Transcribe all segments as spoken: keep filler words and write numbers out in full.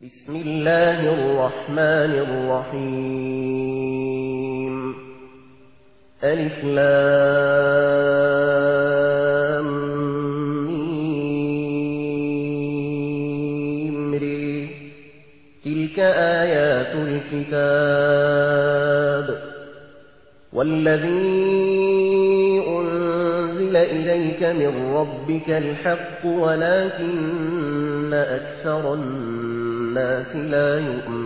بسم الله الرحمن الرحيم ألف لام ميم ري تلك آيات الكتاب والذي أنزل إليك من ربك الحق ولكن أكثر الناس لا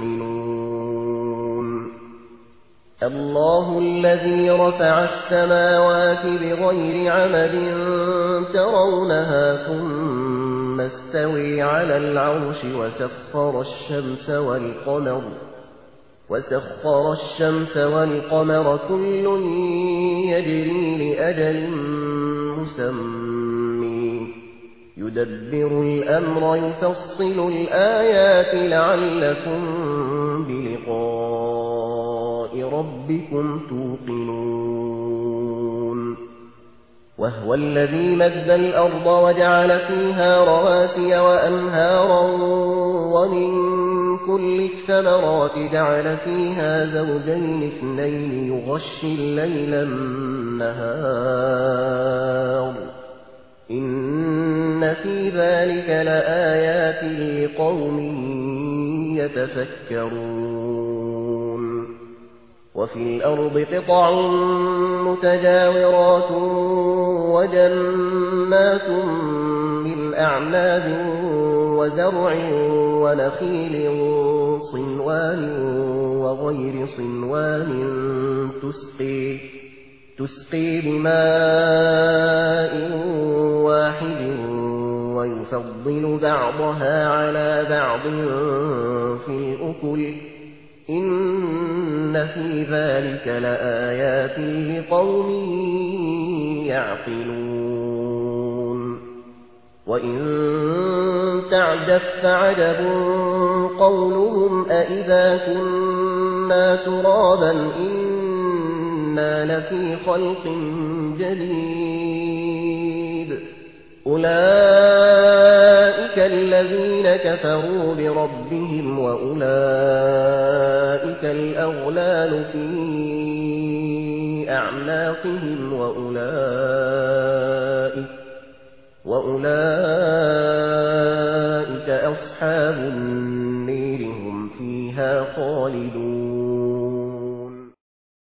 يؤمنون الله الذي رفع السماوات بغير عمد ترونها ثم استوي على العرش وسخر الشمس والقمر وسخر الشمس والقمر كل يجري لأجل مسمى يدبر الأمر يفصل الآيات لعلكم بلقاء ربكم توقنون وهو الذي مد الأرض وجعل فيها رواسي وأنهارا ومن كل الثمرات جعل فيها زوجين اثنين يغشي الليل النهار إن في ذلك لآيات لقوم يتفكرون وفي الأرض قطع متجاورات وجنات من أعناب وزرع ونخيل صنوان وغير صنوان تسقي تسقي بماء واحد ويفضل بعضها على بعض في الأكل إن في ذلك لآيات لقوم يعقلون وإن تعجب فعجب قولهم أإذا كنا ترابا إنا لفي خلق جديد أولئك الذين كفروا بربهم وأولئك الأغلال في أعناقهم وأولئك وأولئك أصحاب النير هم فيها خالدون